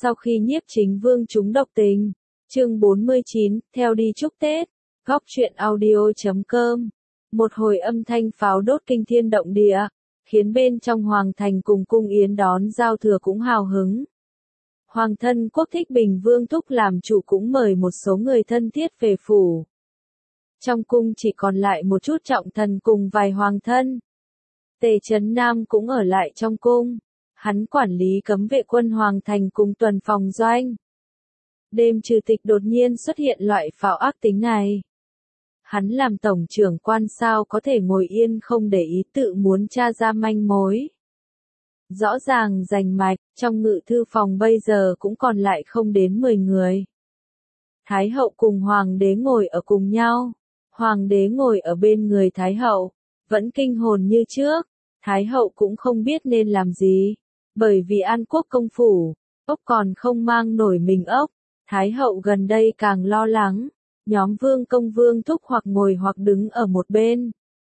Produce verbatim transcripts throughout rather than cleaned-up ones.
Sau khi Nhiếp Chính Vương trúng độc tình, chương bốn mươi chín, theo đi chúc Tết, góc truyện audio chấm com. Một hồi âm thanh pháo đốt kinh thiên động địa, khiến bên trong hoàng thành cùng cung yến đón giao thừa cũng hào hứng. Hoàng thân quốc thích Bình Vương Thúc làm chủ cũng mời một số người thân thiết về phủ. Trong cung chỉ còn lại một chút trọng thần cùng vài hoàng thân. Tề Chấn Nam cũng ở lại trong cung. Hắn quản lý cấm vệ quân hoàng thành cùng tuần phòng doanh. Đêm trừ tịch đột nhiên xuất hiện loại pháo ác tính này. Hắn làm tổng trưởng quan sao có thể ngồi yên không để ý tự muốn tra ra manh mối. Rõ ràng rành mạch, trong ngự thư phòng bây giờ cũng còn lại không đến mười người. Thái hậu cùng hoàng đế ngồi ở cùng nhau. Hoàng đế ngồi ở bên người Thái hậu, vẫn kinh hồn như trước. Thái hậu cũng không biết nên làm gì. Bởi vì An Quốc công phủ, ốc còn không mang nổi mình ốc. Thái hậu gần đây càng lo lắng. Nhóm Vương Công Vương Thúc hoặc ngồi hoặc đứng ở một bên.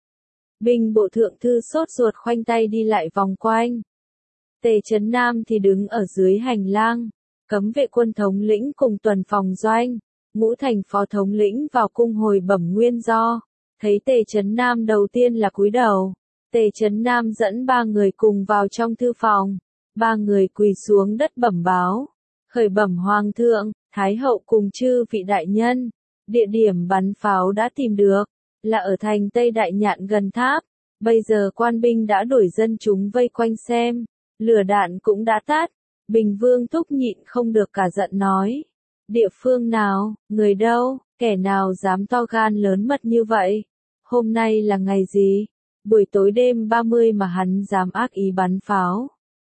Binh bộ thượng thư sốt ruột khoanh tay đi lại vòng quanh. Tề Chấn Nam thì đứng ở dưới hành lang. Cấm vệ quân thống lĩnh cùng tuần phòng doanh. Ngũ thành phó thống lĩnh vào cung hồi bẩm nguyên do. Thấy Tề Chấn Nam đầu tiên là cúi đầu. Tề Chấn Nam dẫn ba người cùng vào trong thư phòng. Ba người quỳ xuống đất bẩm báo. Khởi bẩm hoàng thượng, Thái hậu cùng chư vị đại nhân. Địa điểm bắn pháo đã tìm được, là ở thành Tây Đại Nhạn gần tháp. Bây giờ quan binh đã đuổi dân chúng vây quanh xem. Lửa đạn cũng đã tắt. Bình Vương Thúc nhịn không được cả giận nói. Địa phương nào, người đâu, kẻ nào dám to gan lớn mật như vậy? Hôm nay là ngày gì? Buổi tối đêm ba mươi mà hắn dám ác ý bắn pháo.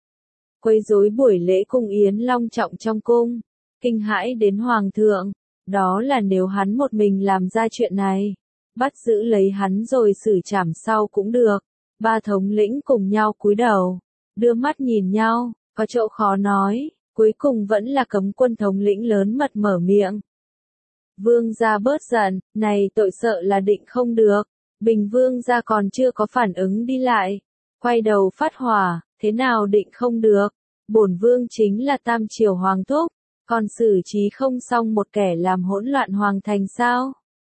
Quấy rối buổi lễ cung yến long trọng trong cung. Kinh hãi đến hoàng thượng. Đó là nếu hắn một mình làm ra chuyện này. Bắt giữ lấy hắn rồi xử trảm sau cũng được. Ba thống lĩnh cùng nhau cúi đầu. Đưa mắt nhìn nhau, có chỗ khó nói. Cuối cùng vẫn là cấm quân thống lĩnh lớn mật mở miệng. Vương gia bớt giận, này tội sợ là định không được. Bình Vương gia còn chưa có phản ứng đi lại. Quay đầu phát hỏa, thế nào định không được. Bổn vương chính là tam triều hoàng thúc. Còn xử trí không xong một kẻ làm hỗn loạn hoàng thành sao?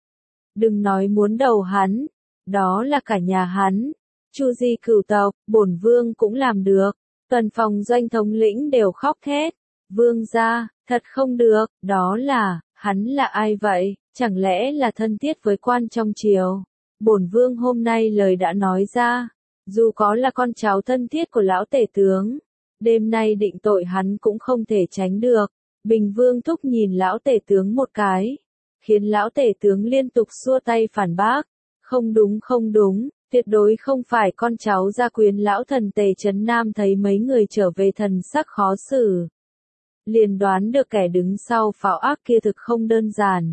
Đừng nói muốn đầu hắn. Đó là cả nhà hắn. Chu di cửu tộc, bổn vương cũng làm được. Tuần phòng doanh thống lĩnh đều khóc thét. Vương gia, thật không được, đó là, hắn là ai vậy? Chẳng lẽ là thân thiết với quan trong triều? Bổn vương hôm nay lời đã nói ra. Dù có là con cháu thân thiết của lão tể tướng. Đêm nay định tội hắn cũng không thể tránh được. Bình Vương Thúc nhìn lão tể tướng một cái. Khiến lão tể tướng liên tục xua tay phản bác. Không đúng không đúng. Tuyệt đối không phải con cháu gia quyến lão thần Tề Chấn Nam thấy mấy người trở về thần sắc khó xử. Liền đoán được kẻ đứng sau pháo ác kia thực không đơn giản.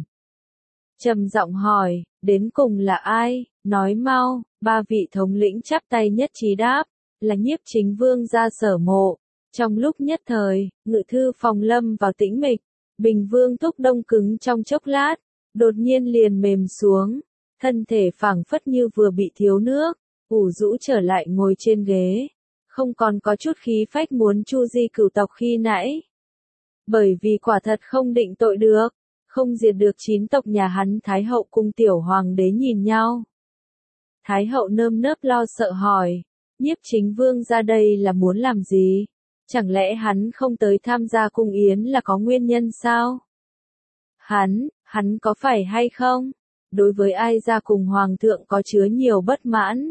Trầm giọng hỏi, đến cùng là ai, nói mau, ba vị thống lĩnh chắp tay nhất trí đáp, là Nhiếp Chính Vương gia Sở Mộ. Trong lúc nhất thời, ngự thư phòng lâm vào tĩnh mịch, Bình Vương Thúc đông cứng trong chốc lát, đột nhiên liền mềm xuống. Thân thể phảng phất như vừa bị thiếu nước, ủ rũ trở lại ngồi trên ghế. Không còn có chút khí phách muốn chu di cửu tộc khi nãy. Bởi vì quả thật không định tội được, không diệt được chín tộc nhà hắn. Thái hậu cùng tiểu hoàng đế nhìn nhau. Thái hậu nơm nớp lo sợ hỏi, Nhiếp Chính Vương ra đây là muốn làm gì? Chẳng lẽ hắn không tới tham gia cung yến là có nguyên nhân sao? Hắn, hắn có phải hay không? Đối với ai ra cùng hoàng thượng có chứa nhiều bất mãn.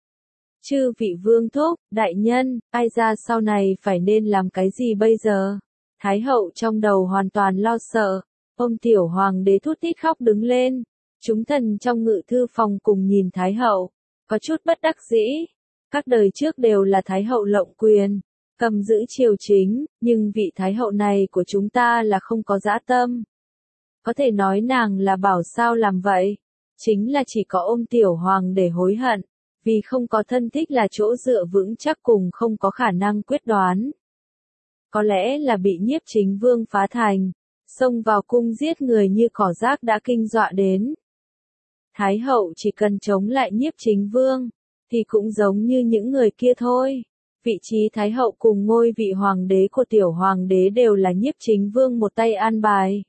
Chư vị vương thúc, đại nhân, ai ra sau này phải nên làm cái gì bây giờ? Thái hậu trong đầu hoàn toàn lo sợ. Ông tiểu hoàng đế thút thít khóc đứng lên. Chúng thần trong ngự thư phòng cùng nhìn Thái hậu. Có chút bất đắc dĩ. Các đời trước đều là Thái hậu lộng quyền. Cầm giữ triều chính. Nhưng vị Thái hậu này của chúng ta là không có dã tâm. Có thể nói nàng là bảo sao làm vậy. Chính là chỉ có ôm tiểu hoàng để hối hận. Vì không có thân thích là chỗ dựa vững chắc cùng không có khả năng quyết đoán. Có lẽ là bị Nhiếp Chính Vương phá thành. Xông vào cung giết người như cỏ rác đã kinh dọa đến. Thái hậu chỉ cần chống lại Nhiếp Chính Vương. Thì cũng giống như những người kia thôi. Vị trí Thái hậu cùng ngôi vị hoàng đế của tiểu hoàng đế đều là Nhiếp Chính Vương một tay an bài.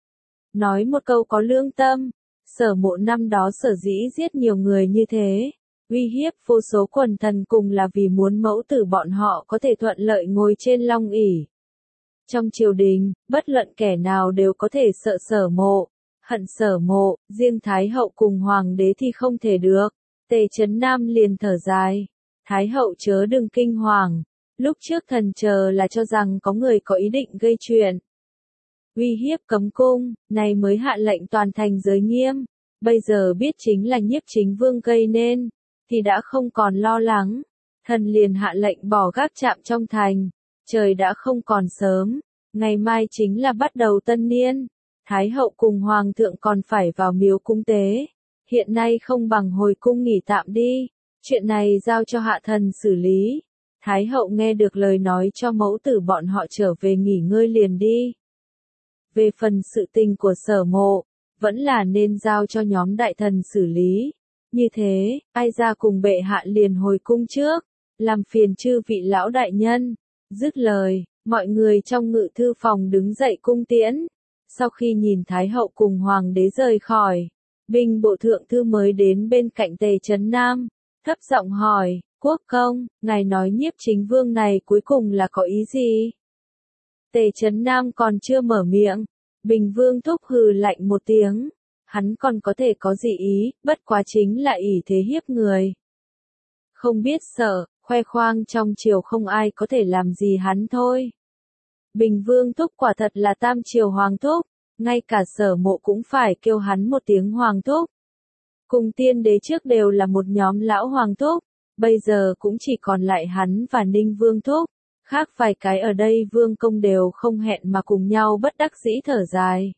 Nói một câu có lương tâm, Sở Mộ năm đó sở dĩ giết nhiều người như thế, uy hiếp vô số quần thần cùng là vì muốn mẫu tử bọn họ có thể thuận lợi ngồi trên long ỷ. Trong triều đình, bất luận kẻ nào đều có thể sợ Sở Mộ, hận Sở Mộ, riêng Thái hậu cùng hoàng đế thì không thể được. Tề Chấn Nam liền thở dài, Thái hậu chớ đừng kinh hoàng, lúc trước thần chờ là cho rằng có người có ý định gây chuyện, uy hiếp cấm cung, này mới hạ lệnh toàn thành giới nghiêm, bây giờ biết chính là Nhiếp Chính Vương gây nên, thì đã không còn lo lắng, thần liền hạ lệnh bỏ gác trạm trong thành, trời đã không còn sớm, ngày mai chính là bắt đầu tân niên, Thái hậu cùng hoàng thượng còn phải vào miếu cung tế, hiện nay không bằng hồi cung nghỉ tạm đi, chuyện này giao cho hạ thần xử lý. Thái hậu nghe được lời nói cho mẫu tử bọn họ trở về nghỉ ngơi liền đi. Về phần sự tình của Sở Mộ, vẫn là nên giao cho nhóm đại thần xử lý. Như thế, ai ra cùng bệ hạ liền hồi cung trước, làm phiền chư vị lão đại nhân. Dứt lời, mọi người trong ngự thư phòng đứng dậy cung tiễn. Sau khi nhìn Thái hậu cùng hoàng đế rời khỏi, binh bộ thượng thư mới đến bên cạnh Tề Chấn Nam, thấp giọng hỏi, quốc công, ngài nói Nhiếp Chính Vương này cuối cùng là có ý gì? Tề Chấn Nam còn chưa mở miệng, Bình Vương thúc hừ lạnh một tiếng, hắn còn có thể có gì ý, bất quá chính là ỷ thế hiếp người. Không biết sợ, khoe khoang trong triều không ai có thể làm gì hắn thôi. Bình Vương thúc quả thật là tam triều hoàng thúc, ngay cả Sở Mộ cũng phải kêu hắn một tiếng hoàng thúc. Cùng tiên đế trước đều là một nhóm lão hoàng thúc, bây giờ cũng chỉ còn lại hắn và Ninh Vương thúc, khác vài cái ở đây vương công đều không hẹn mà cùng nhau bất đắc dĩ thở dài.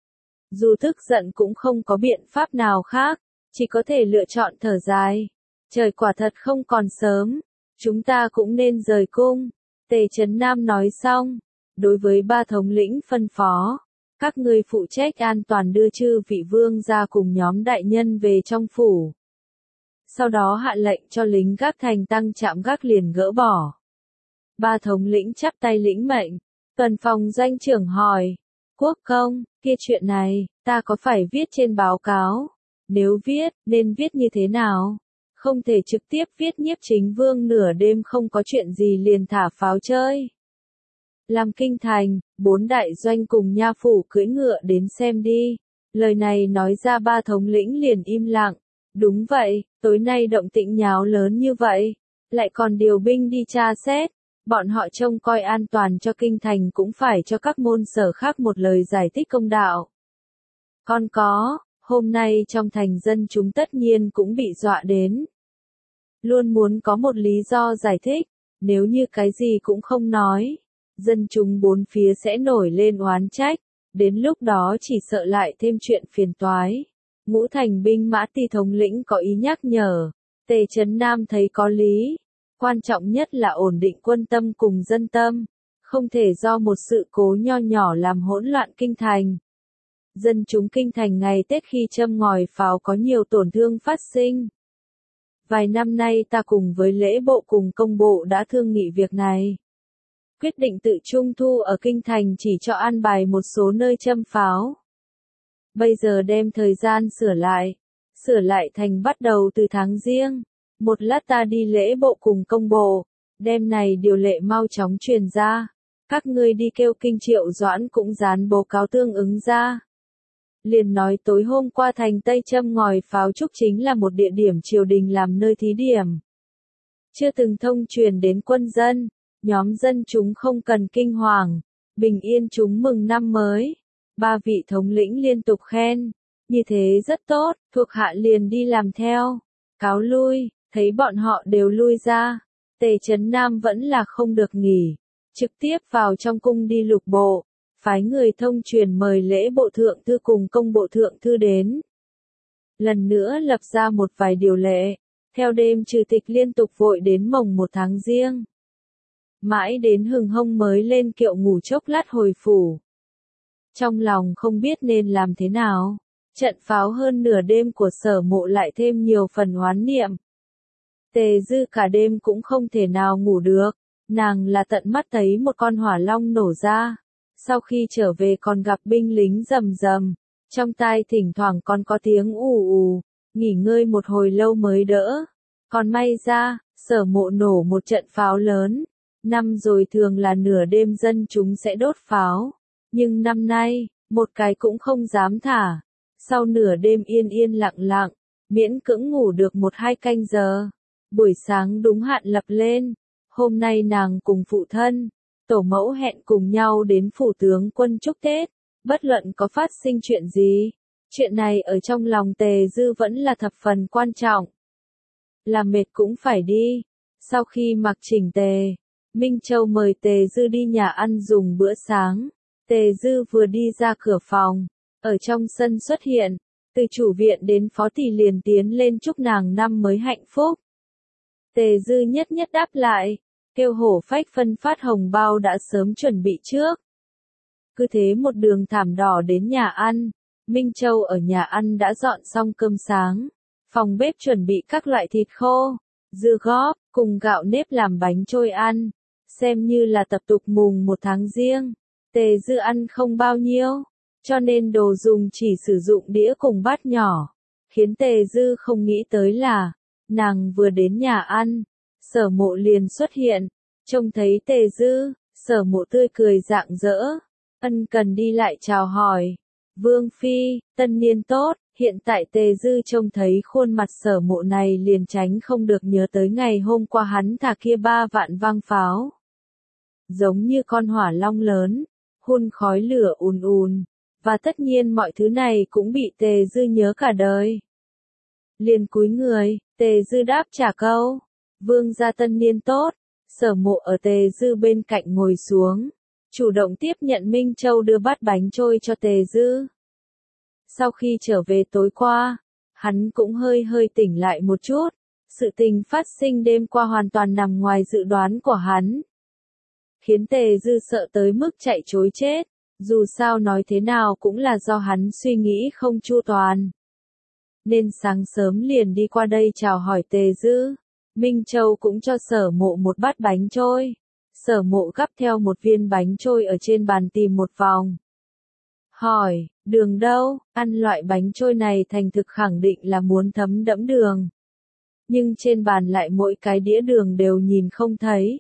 Dù tức giận cũng không có biện pháp nào khác, chỉ có thể lựa chọn thở dài. Trời quả thật không còn sớm, chúng ta cũng nên rời cung. Tề Chấn Nam nói xong, đối với ba thống lĩnh phân phó, các ngươi phụ trách an toàn đưa chư vị vương ra cùng nhóm đại nhân về trong phủ. Sau đó hạ lệnh cho lính gác thành tăng trạm gác liền gỡ bỏ. Ba thống lĩnh chắp tay lĩnh mệnh, tuần phòng doanh trưởng hỏi, quốc công, kia chuyện này, ta có phải viết trên báo cáo? Nếu viết, nên viết như thế nào? Không thể trực tiếp viết Nhiếp Chính Vương nửa đêm không có chuyện gì liền thả pháo chơi. Làm kinh thành, bốn đại doanh cùng nha phủ cưỡi ngựa đến xem đi. Lời này nói ra ba thống lĩnh liền im lặng. Đúng vậy, tối nay động tĩnh nháo lớn như vậy, lại còn điều binh đi tra xét. Bọn họ trông coi an toàn cho kinh thành cũng phải cho các môn sở khác một lời giải thích công đạo. Còn có, hôm nay trong thành dân chúng tất nhiên cũng bị dọa đến. Luôn muốn có một lý do giải thích, nếu như cái gì cũng không nói, dân chúng bốn phía sẽ nổi lên oán trách, đến lúc đó chỉ sợ lại thêm chuyện phiền toái. Ngũ thành binh mã ti thống lĩnh có ý nhắc nhở, Tề Chấn Nam thấy có lý, quan trọng nhất là ổn định quân tâm cùng dân tâm, không thể do một sự cố nho nhỏ làm hỗn loạn kinh thành. Dân chúng kinh thành ngày Tết khi châm ngòi pháo có nhiều tổn thương phát sinh. Vài năm nay ta cùng với lễ bộ cùng công bộ đã thương nghị việc này. Quyết định tự trung thu ở kinh thành chỉ cho an bài một số nơi châm pháo. Bây giờ đem thời gian sửa lại, sửa lại thành bắt đầu từ tháng Giêng. Một lát ta đi lễ bộ cùng công bộ, đêm này điều lệ mau chóng truyền ra. Các ngươi đi kêu Kinh Triệu Doãn cũng dán báo cáo tương ứng ra. Liền nói tối hôm qua thành Tây châm ngòi pháo trúc chính là một địa điểm triều đình làm nơi thí điểm. Chưa từng thông truyền đến quân dân, nhóm dân chúng không cần kinh hoàng, bình yên chúng mừng năm mới. Ba vị thống lĩnh liên tục khen, như thế rất tốt, thuộc hạ liền đi làm theo. Cáo lui, thấy bọn họ đều lui ra, Tề Chấn Nam vẫn là không được nghỉ, trực tiếp vào trong cung đi lục bộ, phái người thông truyền mời lễ bộ thượng thư cùng công bộ thượng thư đến. Lần nữa lập ra một vài điều lệ, theo đêm trừ tịch liên tục vội đến mồng một tháng Giêng. Mãi đến hừng hông mới lên kiệu ngủ chốc lát hồi phủ. Trong lòng không biết nên làm thế nào, trận pháo hơn nửa đêm của Sở Mộ lại thêm nhiều phần oán niệm. Tề Dư cả đêm cũng không thể nào ngủ được, nàng là tận mắt thấy một con hỏa long nổ ra, sau khi trở về còn gặp binh lính rầm rầm, trong tai thỉnh thoảng còn có tiếng ù ù, nghỉ ngơi một hồi lâu mới đỡ. Còn may ra, Sở Mộ nổ một trận pháo lớn, năm rồi thường là nửa đêm dân chúng sẽ đốt pháo, nhưng năm nay, một cái cũng không dám thả. Sau nửa đêm yên yên lặng lặng, miễn cưỡng ngủ được một hai canh giờ. Buổi sáng đúng hạn lập lên, hôm nay nàng cùng phụ thân, tổ mẫu hẹn cùng nhau đến phủ tướng quân chúc Tết, bất luận có phát sinh chuyện gì. Chuyện này ở trong lòng Tề Dư vẫn là thập phần quan trọng. Làm mệt cũng phải đi. Sau khi mặc chỉnh tề, Minh Châu mời Tề Dư đi nhà ăn dùng bữa sáng. Tề Dư vừa đi ra cửa phòng, ở trong sân xuất hiện, từ chủ viện đến phó tỳ liền tiến lên chúc nàng năm mới hạnh phúc. Tề Dư nhất nhất đáp lại, kêu hổ phách phân phát hồng bao đã sớm chuẩn bị trước. Cứ thế một đường thảm đỏ đến nhà ăn, Minh Châu ở nhà ăn đã dọn xong cơm sáng, phòng bếp chuẩn bị các loại thịt khô, dưa góp, cùng gạo nếp làm bánh trôi ăn, xem như là tập tục mùng một tháng Giêng. Tề Dư ăn không bao nhiêu, cho nên đồ dùng chỉ sử dụng đĩa cùng bát nhỏ, khiến Tề Dư không nghĩ tới là, nàng vừa đến nhà ăn, Sở Mộ liền xuất hiện, trông thấy Tề Dư, Sở Mộ tươi cười rạng rỡ, ân cần đi lại chào hỏi, Vương Phi, tân niên tốt. Hiện tại Tề Dư trông thấy khuôn mặt Sở Mộ này liền tránh không được nhớ tới ngày hôm qua hắn thả kia ba vạn vang pháo. Giống như con hỏa long lớn, hun khói lửa ùn ùn, và tất nhiên mọi thứ này cũng bị Tề Dư nhớ cả đời. Liền cúi người, Tề Dư đáp trả câu, Vương gia tân niên tốt. Sở Mộ ở Tề Dư bên cạnh ngồi xuống, chủ động tiếp nhận Minh Châu đưa bát bánh trôi cho Tề Dư. Sau khi trở về tối qua, hắn cũng hơi hơi tỉnh lại một chút, sự tình phát sinh đêm qua hoàn toàn nằm ngoài dự đoán của hắn. Khiến Tề Dư sợ tới mức chạy trối chết, dù sao nói thế nào cũng là do hắn suy nghĩ không chu toàn. Nên sáng sớm liền đi qua đây chào hỏi Tề Dư, Minh Châu cũng cho Sở Mộ một bát bánh trôi. Sở Mộ gắp theo một viên bánh trôi ở trên bàn tìm một vòng. Hỏi, đường đâu? Ăn loại bánh trôi này thành thực khẳng định là muốn thấm đẫm đường. Nhưng trên bàn lại mỗi cái đĩa đường đều nhìn không thấy.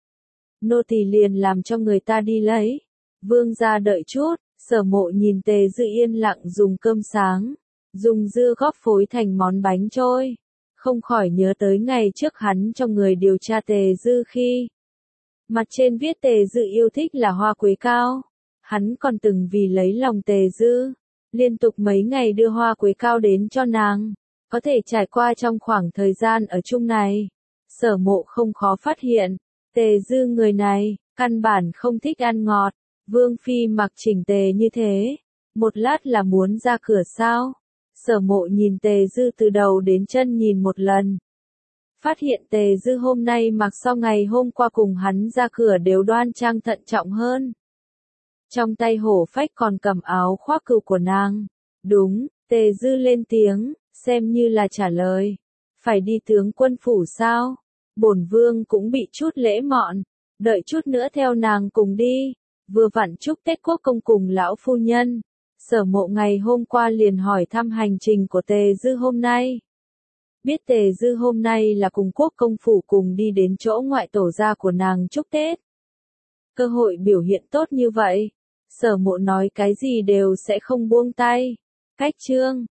Nô tỳ liền làm cho người ta đi lấy. Vương gia đợi chút, Sở Mộ nhìn Tề Dư yên lặng dùng cơm sáng, dùng dưa góp phối thành món bánh trôi. Không khỏi nhớ tới ngày trước hắn cho người điều tra Tề Dư khi mặt trên viết Tề Dư yêu thích là hoa quế cao. Hắn còn từng vì lấy lòng Tề Dư, liên tục mấy ngày đưa hoa quế cao đến cho nàng. Có thể trải qua trong khoảng thời gian ở chung này, Sở Mộ không khó phát hiện, Tề Dư người này, căn bản không thích ăn ngọt. Vương Phi mặc chỉnh tề như thế, một lát là muốn ra cửa sao? Sở Mộ nhìn Tề Dư từ đầu đến chân nhìn một lần. Phát hiện Tề Dư hôm nay mặc so ngày hôm qua cùng hắn ra cửa đều đoan trang thận trọng hơn. Trong tay hổ phách còn cầm áo khoác cừu của nàng. Đúng, Tề Dư lên tiếng, xem như là trả lời. Phải đi tướng quân phủ sao? Bổn vương cũng bị chút lễ mọn, đợi chút nữa theo nàng cùng đi. Vừa vặn chúc Tết Quốc công cùng lão phu nhân. Sở Mộ ngày hôm qua liền hỏi thăm hành trình của Tề Dư hôm nay. Biết Tề Dư hôm nay là cùng Quốc công phủ cùng đi đến chỗ ngoại tổ gia của nàng chúc Tết. Cơ hội biểu hiện tốt như vậy, Sở Mộ nói cái gì đều sẽ không buông tay. Cách chương